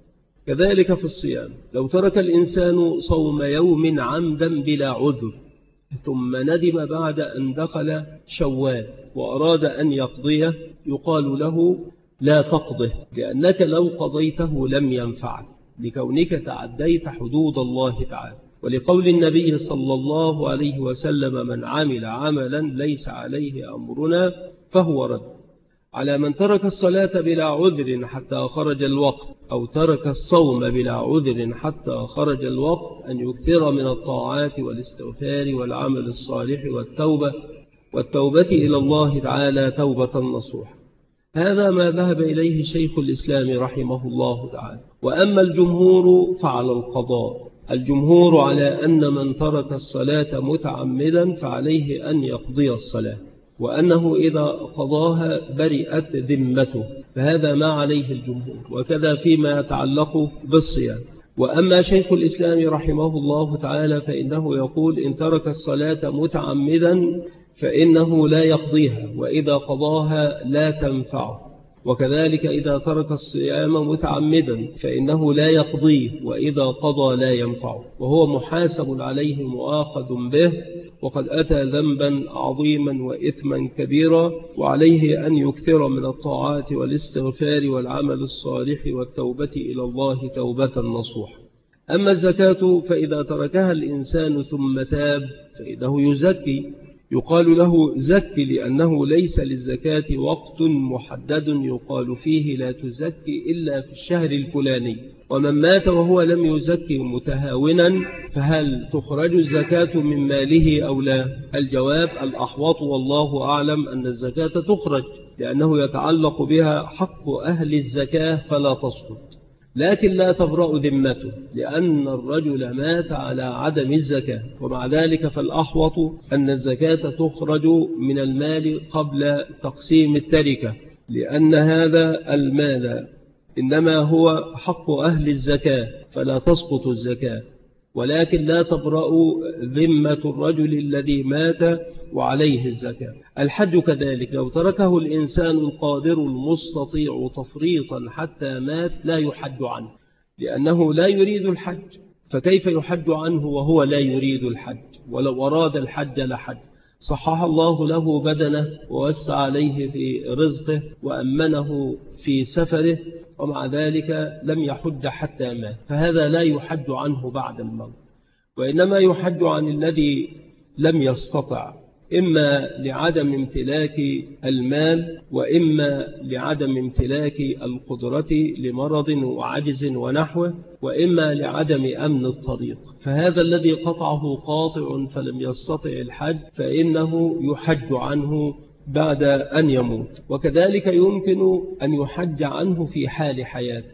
كذلك في الصيام، لو ترك الإنسان صوم يوم عمدا بلا عذر ثم ندم بعد أن دخل شوال وأراد أن يقضيه، يقال له لا تقضه، لأنك لو قضيته لم ينفعك لكونك تعديت حدود الله تعالى. ولقول النبي صلى الله عليه وسلم من عمل عملا ليس عليه أمرنا فهو رد. على من ترك الصلاة بلا عذر حتى خرج الوقت، أو ترك الصوم بلا عذر حتى خرج الوقت، أن يكثر من الطاعات والاستغفار والعمل الصالح والتوبة إلى الله تعالى توبة نصوحا. هذا ما ذهب إليه شيخ الإسلام رحمه الله تعالى. وأما الجمهور فعلى القضاء. الجمهور على أن من ترك الصلاة متعمدا فعليه أن يقضي الصلاة، وأنه إذا قضاها برئت ذمته، فهذا ما عليه الجمهور، وكذا فيما يتعلق بالصيام. وأما شيخ الإسلام رحمه الله تعالى فإنه يقول إن ترك الصلاة متعمدا فإنه لا يقضيها، وإذا قضاها لا تنفعه. وكذلك إذا ترك الصيام متعمدا فإنه لا يقضيه، وإذا قضى لا ينفعه، وهو محاسب عليه مؤاخذ به، وقد أتى ذنبا عظيما وإثما كبيرا، وعليه أن يكثر من الطاعات والاستغفار والعمل الصالح والتوبة إلى الله توبة نصوحا. أما الزكاة فإذا تركها الإنسان ثم تاب فإنه يزكي، يقال له زكي لأنه ليس للزكاة وقت محدد يقال فيه لا تزكي إلا في الشهر الفلاني. ومن مات وهو لم يزكي متهاونا فهل تخرج الزكاة من ماله أو لا؟ الجواب الأحوط والله أعلم أن الزكاة تخرج، لأنه يتعلق بها حق أهل الزكاة فلا تسقط، لكن لا تبرأ ذمته لأن الرجل مات على عدم الزكاة. ومع ذلك فالأحوط أن الزكاة تخرج من المال قبل تقسيم التركة، لأن هذا المال إنما هو حق أهل الزكاة فلا تسقط الزكاة، ولكن لا تبرأ ذمة الرجل الذي مات وعليه الزكاة. الحج كذلك، لو تركه الإنسان القادر المستطيع تفريطا حتى مات لا يحج عنه، لأنه لا يريد الحج، فكيف يحج عنه وهو لا يريد الحج؟ ولو أراد الحج لحج. صحح الله له بدنه ووسع عليه في رزقه وأمنه في سفره، ومع ذلك لم يحج حتى مات، فهذا لا يحج عنه بعد الموت، وإنما يحج عن الذي لم يستطع، إما لعدم امتلاك المال وإما لعدم امتلاك القدرة لمرض وعجز ونحوه، وإما لعدم أمن الطريق، فهذا الذي قطعه قاطع فلم يستطع الحج فإنه يحج عنه بعد أن يموت. وكذلك يمكن أن يحج عنه في حال حياته.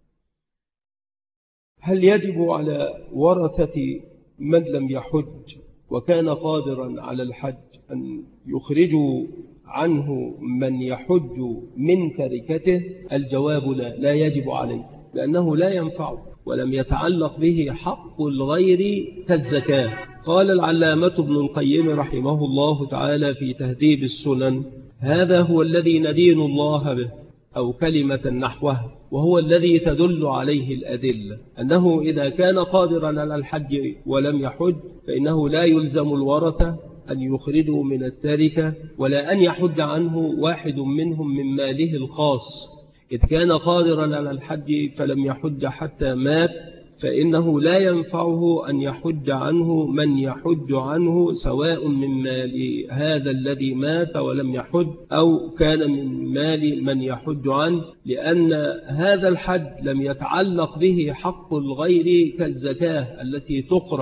هل يجب على ورثة من لم يحج وكان قادرا على الحج أن يخرجوا عنه من يحج من تركته؟ الجواب لا يجب عليه، لأنه لا ينفعه ولم يتعلق به حق الغير كالزكاة. قال العلامة ابن القيم رحمه الله تعالى في تهذيب السنن: هذا هو الذي ندين الله به، أو كلمة نحوه، وهو الذي تدل عليه الأدلة، أنه إذا كان قادرا على الحج ولم يحج فإنه لا يلزم الورثة أن يخرجوا من التركة ولا أن يحج عنه واحد منهم من ماله الخاص. إذ كان قادرا على الحج فلم يحج حتى مات فإنه لا ينفعه أن يحج عنه من يحج عنه، سواء من مال هذا الذي مات ولم يحج أو كان من مال من يحج عنه، لأن هذا الحج لم يتعلق به حق الغير كالزكاة التي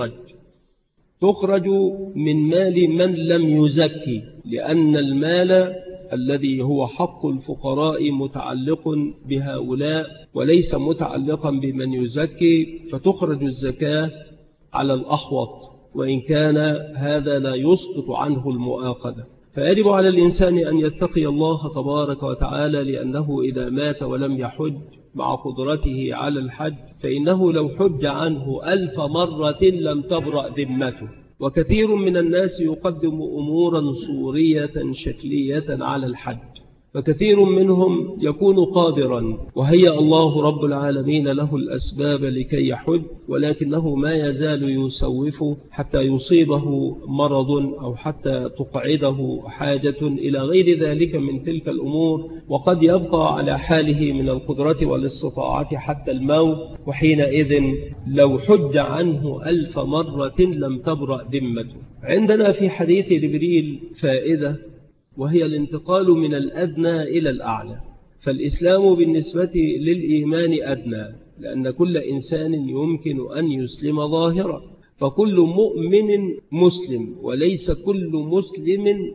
تخرج من مال من لم يزكي، لأن المال الذي هو حق الفقراء متعلق بهؤلاء وليس متعلقا بمن يزكي، فتخرج الزكاة على الأحوط، وإن كان هذا لا يسقط عنه المؤاخذة. فيجب على الإنسان أن يتقي الله تبارك وتعالى، لأنه إذا مات ولم يحج مع قدرته على الحج فإنه لو حج عنه 1000 مرة لم تبرأ ذمته. وكثير من الناس يقدم أمورا صورية شكلية على الحج، فكثير منهم يكون قادرا وهيأ الله رب العالمين له الأسباب لكي يحج، ولكنه ما يزال يسوفه حتى يصيبه مرض أو حتى تقعده حاجة إلى غير ذلك من تلك الأمور، وقد يبقى على حاله من القدرة والاستطاعة حتى الموت، وحينئذ لو حج عنه 1000 مرة لم تبرأ ذمته. عندنا في حديث جبريل فائدة، وهي الانتقال من الأدنى إلى الأعلى. فالإسلام بالنسبة للإيمان أدنى، لأن كل إنسان يمكن أن يسلم ظاهرا، فكل مؤمن مسلم وليس كل مسلم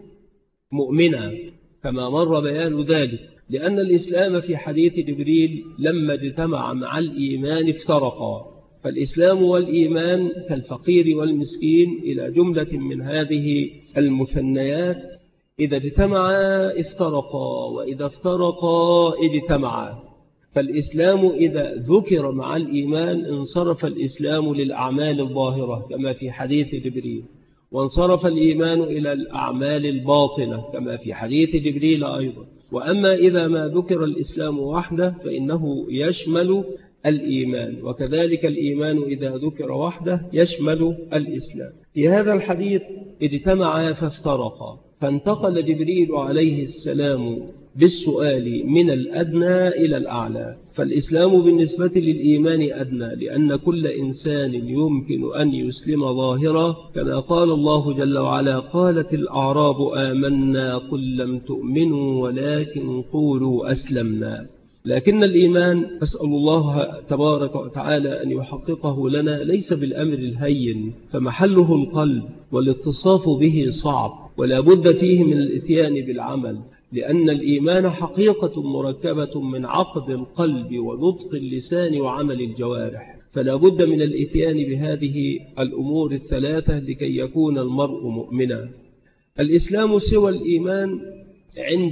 مؤمنا، كما مر بيان ذلك، لأن الإسلام في حديث جبريل لما اجتمع مع الإيمان افترقا، فالإسلام والإيمان كالفقير والمسكين إلى جملة من هذه المثنيات، إذا اجتمعا افترقا وإذا افترقا اجتمعا. فالإسلام إذا ذكر مع الإيمان انصرف الإسلام للأعمال الظاهرة كما في حديث جبريل، وانصرف الإيمان إلى الأعمال الباطنة كما في حديث جبريل أيضا. وأما إذا ما ذكر الإسلام وحده فإنه يشمل الإيمان، وكذلك الإيمان إذا ذكر وحده يشمل الإسلام. في هذا الحديث اجتمعا فافترقا، فانتقل جبريل عليه السلام بالسؤال من الأدنى إلى الأعلى. فالإسلام بالنسبة للإيمان أدنى، لأن كل إنسان يمكن أن يسلم ظاهرا، كما قال الله جل وعلا: قالت الأعراب آمنا قل لم تؤمنوا ولكن قولوا أسلمنا. لكن الإيمان أسأل الله تبارك وتعالى أن يحققه لنا ليس بالأمر الهين، فمحله القلب، والاتصاف به صعب، ولا بد فيه من الإتيان بالعمل، لأن الإيمان حقيقة مركبة من عقد القلب ونطق اللسان وعمل الجوارح، فلا بد من الإتيان بهذه الأمور الثلاثة لكي يكون المرء مؤمنا. الإسلام سوى الإيمان عند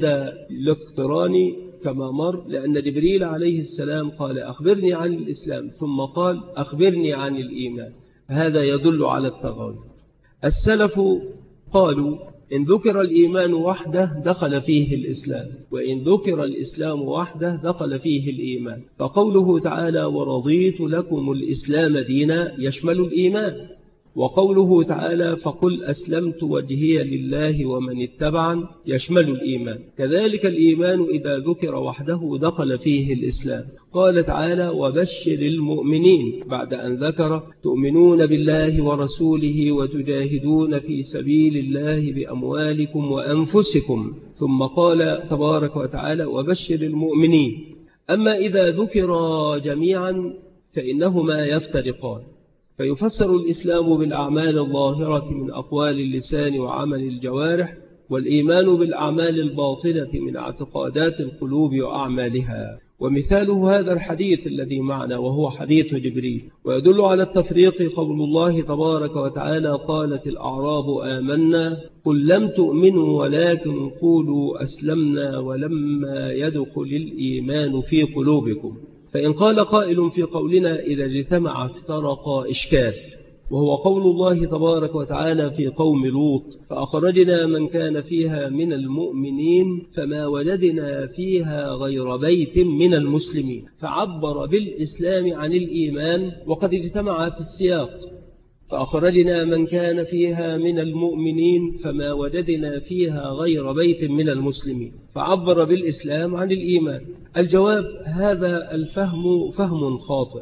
الاقتران كما مر، لأن جبريل عليه السلام قال: أخبرني عن الإسلام، ثم قال: أخبرني عن الإيمان، هذا يدل على التغاير. السلف قالوا: إن ذكر الإيمان وحده دخل فيه الإسلام، وإن ذكر الإسلام وحده دخل فيه الإيمان. فقوله تعالى: ورضيت لكم الإسلام دينا يشمل الإيمان، وقوله تعالى فقل أسلمت وجهي لله ومن اتبعن يشمل الإيمان. كذلك الإيمان إذا ذكر وحده دخل فيه الإسلام. قال تعالى وبشر المؤمنين بعد أن ذكر تؤمنون بالله ورسوله وتجاهدون في سبيل الله بأموالكم وأنفسكم، ثم قال تبارك وتعالى وبشر المؤمنين. أما إذا ذكر جميعا فإنهما يفترقان، فيفسر الإسلام بالأعمال الظاهرة من أقوال اللسان وعمل الجوارح، والإيمان بالأعمال الباطنة من اعتقادات القلوب وأعمالها. ومثاله هذا الحديث الذي معنا وهو حديث جبريل. ويدل على التفريق قول الله تبارك وتعالى قالت الأعراب آمنا قل لم تؤمنوا ولكن قولوا أسلمنا ولما يدخل الإيمان في قلوبكم. فإن قال قائل في قولنا إذا اجتمع افترقا إشكال، وهو قول الله تبارك وتعالى في قوم لوط فأخرجنا من كان فيها من المؤمنين فما وجدنا فيها غير بيت من المسلمين، فعبر بالإسلام عن الإيمان وقد اجتمع في السياق. فأخرجنا من كان فيها من المؤمنين فما وجدنا فيها غير بيت من المسلمين، فعبر بالإسلام عن الإيمان. الجواب هذا الفهم فهم خاطئ.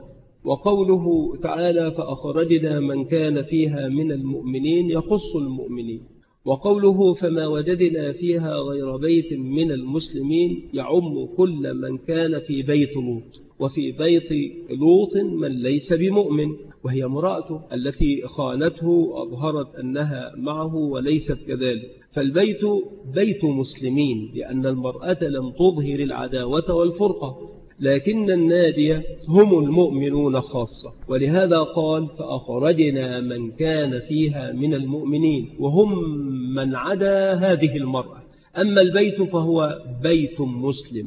وقوله تعالى فأخرجنا من كان فيها من المؤمنين يخص المؤمنين، وقوله فما وجدنا فيها غير بيت من المسلمين يعم كل من كان في بيت لوط. وفي بيت لوط من ليس بمؤمن، وهي امرأته التي خانته أظهرت أنها معه وليست كذلك. فالبيت بيت مسلمين لأن المرأة لم تظهر العداوة والفرقة، لكن الناجية هم المؤمنون خاصة. ولهذا قال فأخرجنا من كان فيها من المؤمنين وهم من عدا هذه المرأة. أما البيت فهو بيت مسلم.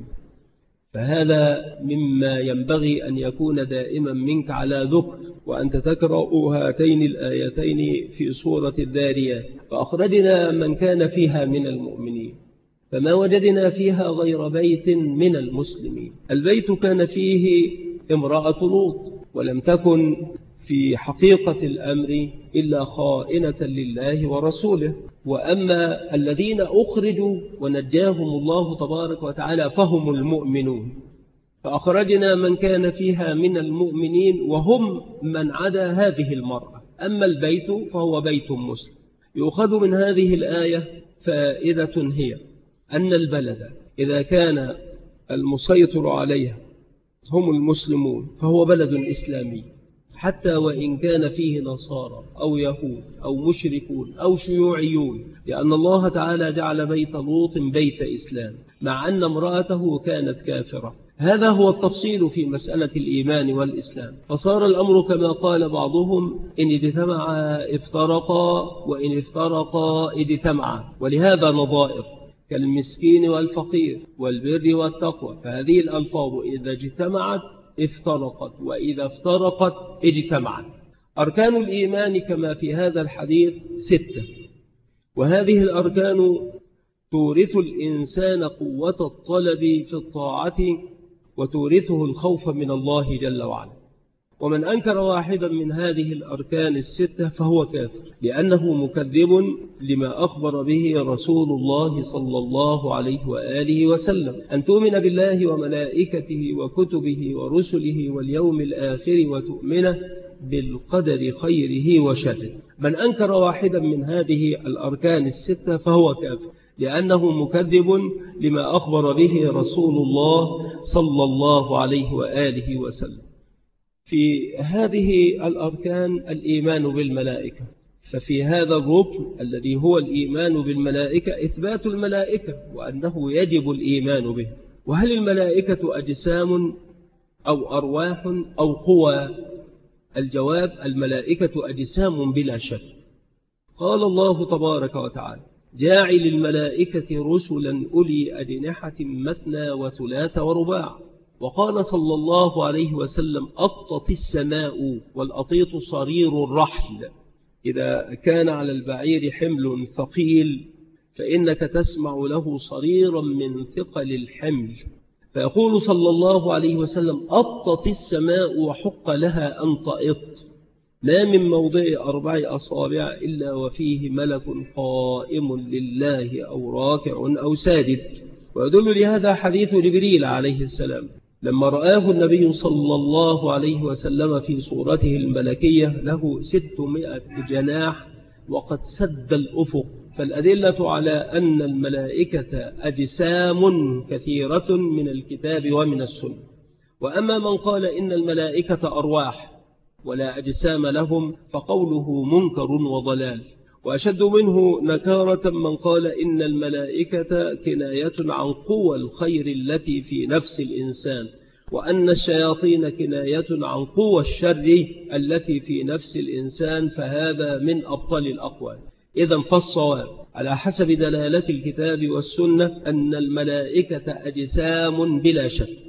فهذا مما ينبغي أن يكون دائما منك على ذكر، وأنت تقرأ هاتين الآيتين في سورة الذاريات فأخرجنا من كان فيها من المؤمنين فما وجدنا فيها غير بيت من المسلمين. البيت كان فيه امرأة لوط، ولم تكن في حقيقة الأمر إلا خائنة لله ورسوله. وأما الذين أخرجوا ونجاهم الله تبارك وتعالى فهم المؤمنون. فأخرجنا من كان فيها من المؤمنين وهم من عدا هذه المرأة. أما البيت فهو بيت مسلم. يؤخذ من هذه الآية فائدة هي أن البلد إذا كان المسيطر عليها هم المسلمون فهو بلد إسلامي، حتى وإن كان فيه نصارى أو يهود أو مشركون أو شيوعيون، لأن الله تعالى جعل بيت لوط بيت إسلام مع أن امرأته كانت كافرة. هذا هو التفصيل في مسألة الإيمان والإسلام. فصار الأمر كما قال بعضهم إن اجتمعا افترقا وإن افترقا اجتمعا، ولهذا نظائر كالمسكين والفقير والبر والتقوى. فهذه الألفاظ إذا اجتمعت افترقت وإذا افترقت اجتمعت. أركان الإيمان كما في هذا الحديث 6، وهذه الأركان تورث الإنسان قوة الطلب في الطاعة وتورثه الخوف من الله جل وعلا. ومن أنكر واحدا من هذه الأركان 6 فهو كافر، لأنه مكذب لما أخبر به رسول الله صلى الله عليه وآله وسلم أن تؤمن بالله وملائكته وكتبه ورسله واليوم الآخر وتؤمن بالقدر خيره وشره. من أنكر واحدا من هذه الأركان 6 فهو كافر، لأنه مكذب لما أخبر به رسول الله صلى الله عليه وآله وسلم. في هذه الأركان الإيمان بالملائكة، ففي هذا الركن الذي هو الإيمان بالملائكة إثبات الملائكة وأنه يجب الإيمان به. وهل الملائكة أجسام أو أرواح أو قوى؟ الجواب الملائكة أجسام بلا شك. قال الله تبارك وتعالى جاعل الملائكة رسلا أولي أجنحة مثنى وثلاث ورباع. وقال صلى الله عليه وسلم أطت السماء، والأطيط صرير الرحل. إذا كان على البعير حمل ثقيل فإنك تسمع له صريرا من ثقل الحمل. فيقول صلى الله عليه وسلم أطت السماء وحق لها أن تأط، ما من موضع 4 أصابع إلا وفيه ملك قائم لله أو راكع أو ساجد. ويدل لهذا حديث جبريل عليه السلام لما رآه النبي صلى الله عليه وسلم في صورته الملكية له 600 جناح وقد سد الأفق. فالأدلة على أن الملائكة أجسام كثيرة من الكتاب ومن السنة. وأما من قال إن الملائكة أرواح ولا أجسام لهم فقوله منكر وضلال. وأشد منه نكارة من قال إن الملائكة كناية عن قوى الخير التي في نفس الإنسان، وأن الشياطين كناية عن قوى الشر التي في نفس الإنسان، فهذا من أبطل الأقوال. إذن فالصواب على حسب دلالة الكتاب والسنة أن الملائكة أجسام بلا شك،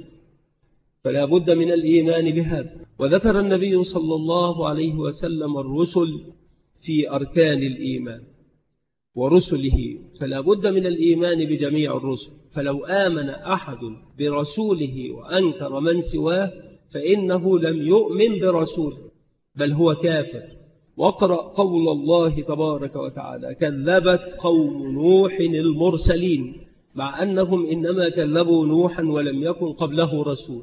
فلا بد من الإيمان بهذا. وذكر النبي صلى الله عليه وسلم الرسل في أركان الإيمان ورسله، فلا بد من الإيمان بجميع الرسل. فلو آمن أحد برسوله وأنكر من سواه فإنه لم يؤمن برسوله بل هو كافر. واقرأ قول الله تبارك وتعالى: كذبت قوم نوح المرسلين، مع أنهم إنما كذبوا نوحا ولم يكن قبله رسول،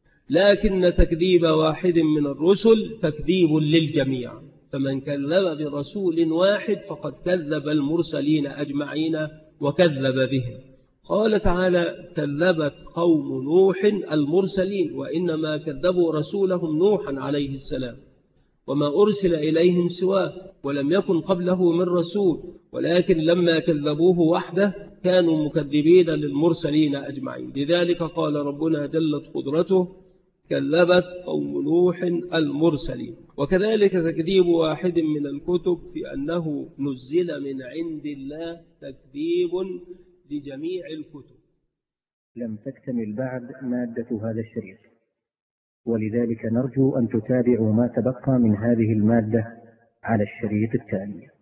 لكن تكذيب واحد من الرسل تكذيب للجميع، فمن كذب برسول واحد فقد كذب المرسلين أجمعين وكذب بهم. قال تعالى: كذبت قوم نوح المرسلين، وإنما كذبوا رسولهم نوحا عليه السلام وما أرسل إليهم سواه، ولم يكن قبله من رسول، ولكن لما كذبوه وحده كانوا مكذبين للمرسلين أجمعين. لذلك قال ربنا جلت قدرته: كذبت قوم نوح المرسلين. وكذلك تكذيب واحد من الكتب في أنه نزل من عند الله تكذيب لجميع الكتب. لم تكتمل بعد مادة هذا الشريط، ولذلك نرجو أن تتابعوا ما تبقى من هذه المادة على الشريط التالي.